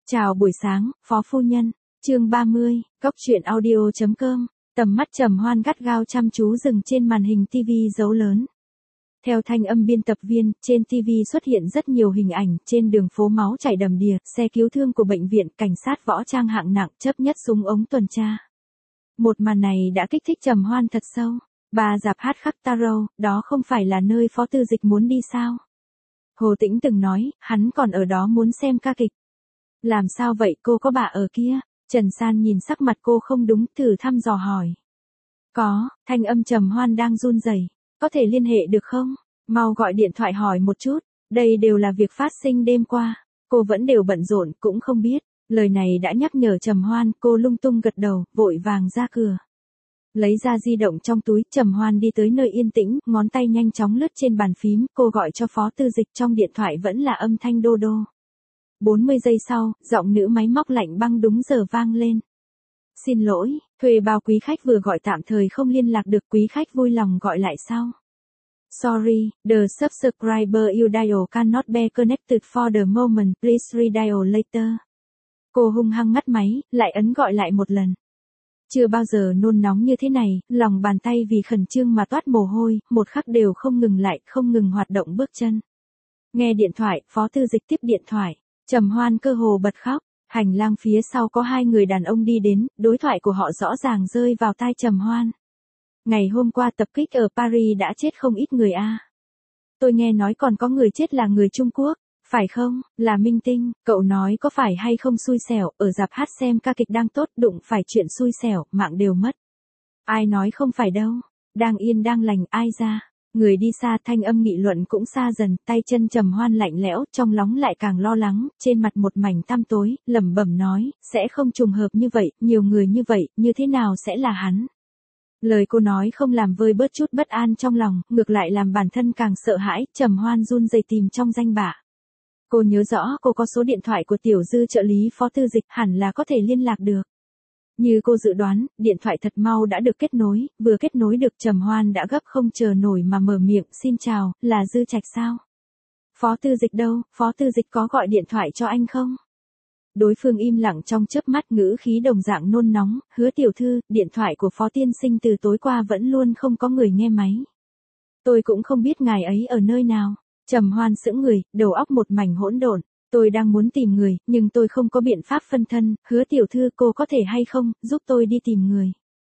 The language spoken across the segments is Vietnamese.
Chào buổi sáng, Phó Phu Nhân. Chương 30, Cốc truyện audio.com. Tầm mắt Trầm Hoan gắt gao chăm chú dừng trên màn hình TV dấu lớn. Theo thanh âm biên tập viên, trên TV xuất hiện rất nhiều hình ảnh, trên đường phố máu chảy đầm đìa, xe cứu thương của bệnh viện, cảnh sát võ trang hạng nặng chấp nhất súng ống tuần tra. Một màn này đã kích thích Trầm Hoan thật sâu. Bà dạp hát khắc Taro, đó không phải là nơi Phó Tư Dịch muốn đi sao? Hồ Tĩnh từng nói, hắn còn ở đó muốn xem ca kịch. Làm sao vậy, cô có bà ở kia? Trần San nhìn sắc mặt cô không đúng, thử thăm dò hỏi. Có, thanh âm Trầm Hoan đang run rẩy. Có thể liên hệ được không? Mau gọi điện thoại hỏi một chút. Đây đều là việc phát sinh đêm qua. Cô vẫn đều bận rộn, cũng không biết. Lời này đã nhắc nhở Trầm Hoan, cô lung tung gật đầu, vội vàng ra cửa. Lấy ra di động trong túi, Trầm Hoan đi tới nơi yên tĩnh, ngón tay nhanh chóng lướt trên bàn phím, cô gọi cho Phó Tư Dịch, trong điện thoại vẫn là âm thanh đô đô. 40 giây sau, giọng nữ máy móc lạnh băng đúng giờ vang lên. Xin lỗi, thuê bao quý khách vừa gọi tạm thời không liên lạc được, quý khách vui lòng gọi lại sau. Sorry, the subscriber you dial cannot be connected for the moment, please redial later. Cô hung hăng ngắt máy, lại ấn gọi lại một lần. Chưa bao giờ nôn nóng như thế này, lòng bàn tay vì khẩn trương mà toát mồ hôi, một khắc đều không ngừng lại, không ngừng hoạt động bước chân. Nghe điện thoại, Phó Tư Dịch tiếp điện thoại. Trầm Hoan cơ hồ bật khóc, hành lang phía sau có hai người đàn ông đi đến, đối thoại của họ rõ ràng rơi vào tai Trầm Hoan. Ngày hôm qua tập kích ở Paris đã chết không ít người a. Tôi nghe nói còn có người chết là người Trung Quốc, phải không, là minh tinh, cậu nói có phải hay không xui xẻo, ở rạp hát xem ca kịch đang tốt, đụng phải chuyện xui xẻo, mạng đều mất. Ai nói không phải đâu, đang yên đang lành, ai ra. Người đi xa, thanh âm nghị luận cũng xa dần, tay chân Trầm Hoan lạnh lẽo, trong lòng lại càng lo lắng, trên mặt một mảnh tăm tối, lẩm bẩm nói, sẽ không trùng hợp như vậy, nhiều người như vậy, như thế nào sẽ là hắn? Lời cô nói không làm vơi bớt chút bất an trong lòng, ngược lại làm bản thân càng sợ hãi, Trầm Hoan run rẩy tìm trong danh bạ. Cô nhớ rõ cô có số điện thoại của Tiểu Dư trợ lý Phó Tư Dịch, hẳn là có thể liên lạc được. Như cô dự đoán, điện thoại thật mau đã được kết nối, vừa kết nối được Trầm Hoan đã gấp không chờ nổi mà mở miệng, xin chào, là Dư Trạch sao? Phó Tư Dịch đâu, Phó Tư Dịch có gọi điện thoại cho anh không? Đối phương im lặng trong chớp mắt, ngữ khí đồng dạng nôn nóng, Hứa tiểu thư, điện thoại của Phó tiên sinh từ tối qua vẫn luôn không có người nghe máy. Tôi cũng không biết ngài ấy ở nơi nào. Trầm Hoan sững người, đầu óc một mảnh hỗn độn. Tôi đang muốn tìm người, nhưng tôi không có biện pháp phân thân, Hứa tiểu thư cô có thể hay không, giúp tôi đi tìm người.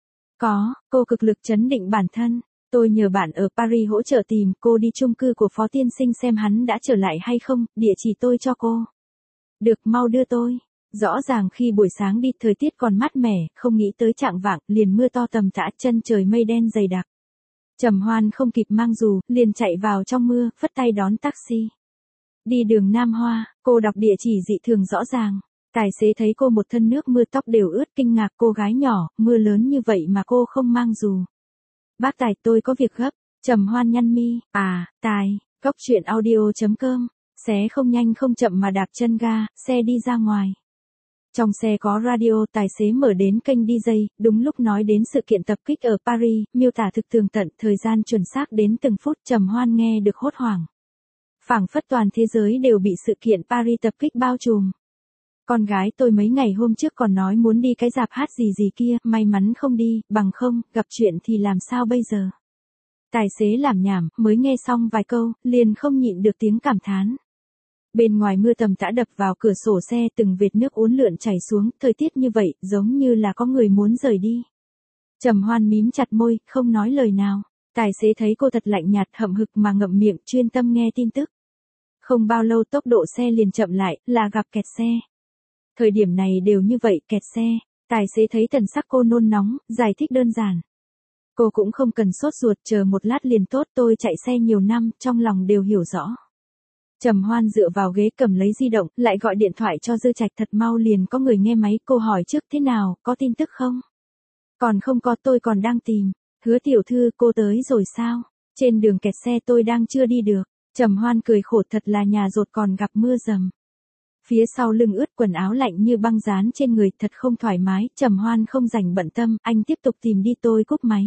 Có, cô cực lực trấn định bản thân. Tôi nhờ bạn ở Paris hỗ trợ tìm, cô đi chung cư của Phó tiên sinh xem hắn đã trở lại hay không, địa chỉ tôi cho cô. Được, mau đưa tôi. Rõ ràng khi buổi sáng đi, thời tiết còn mát mẻ, không nghĩ tới chạng vạng, liền mưa to tầm tã, chân trời mây đen dày đặc. Trầm Hoan không kịp mang dù, liền chạy vào trong mưa, phất tay đón taxi. Đi đường Nam Hoa, cô đọc địa chỉ dị thường rõ ràng. Tài xế thấy cô một thân nước mưa, tóc đều ướt, kinh ngạc, cô gái nhỏ, mưa lớn như vậy mà cô không mang dù. Bác Tài, tôi có việc gấp. Trầm Hoan nhăn mi, Tài, Cốc truyện audio.com. Xé không nhanh không chậm mà đạp chân ga, xe đi ra ngoài. Trong xe có radio, tài xế mở đến kênh DJ, đúng lúc nói đến sự kiện tập kích ở Paris, miêu tả thực tường tận, thời gian chuẩn xác đến từng phút. Trầm Hoan nghe được hốt hoảng. Phảng phất toàn thế giới đều bị sự kiện Paris tập kích bao trùm. Con gái tôi mấy ngày hôm trước còn nói muốn đi cái rạp hát gì kia, may mắn không đi, bằng không, gặp chuyện thì làm sao bây giờ. Tài xế làm nhảm, mới nghe xong vài câu, liền không nhịn được tiếng cảm thán. Bên ngoài mưa tầm tã đập vào cửa sổ xe, từng vệt nước uốn lượn chảy xuống, thời tiết như vậy, giống như là có người muốn rời đi. Trầm Hoan mím chặt môi, không nói lời nào. Tài xế thấy cô thật lạnh nhạt, hậm hực mà ngậm miệng, chuyên tâm nghe tin tức. Không bao lâu tốc độ xe liền chậm lại, là gặp kẹt xe. Thời điểm này đều như vậy, kẹt xe. Tài xế thấy thần sắc cô nôn nóng, giải thích đơn giản. Cô cũng không cần sốt ruột, chờ một lát liền tốt, tôi chạy xe nhiều năm, trong lòng đều hiểu rõ. Trầm Hoan dựa vào ghế cầm lấy di động, lại gọi điện thoại cho Dư Trạch, thật mau liền có người nghe máy, cô hỏi trước thế nào, có tin tức không? Còn không có, tôi còn đang tìm. Hứa tiểu thư, cô tới rồi sao? Trên đường kẹt xe tôi đang chưa đi được. Trầm Hoan cười khổ, thật là nhà rột còn gặp mưa dầm. Phía sau lưng ướt, quần áo lạnh như băng dán trên người, thật không thoải mái. Trầm Hoan không rảnh bận tâm, anh tiếp tục tìm đi, tôi cúp máy.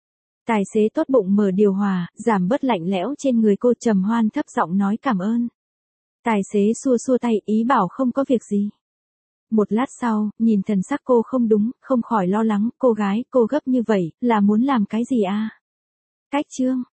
Tài xế tốt bụng mở điều hòa, giảm bớt lạnh lẽo trên người cô. Trầm Hoan thấp giọng nói cảm ơn. Tài xế xua xua tay, ý bảo không có việc gì. Một lát sau, nhìn thần sắc cô không đúng, không khỏi lo lắng, cô gái, cô gấp như vậy, là muốn làm cái gì à? Cách chương.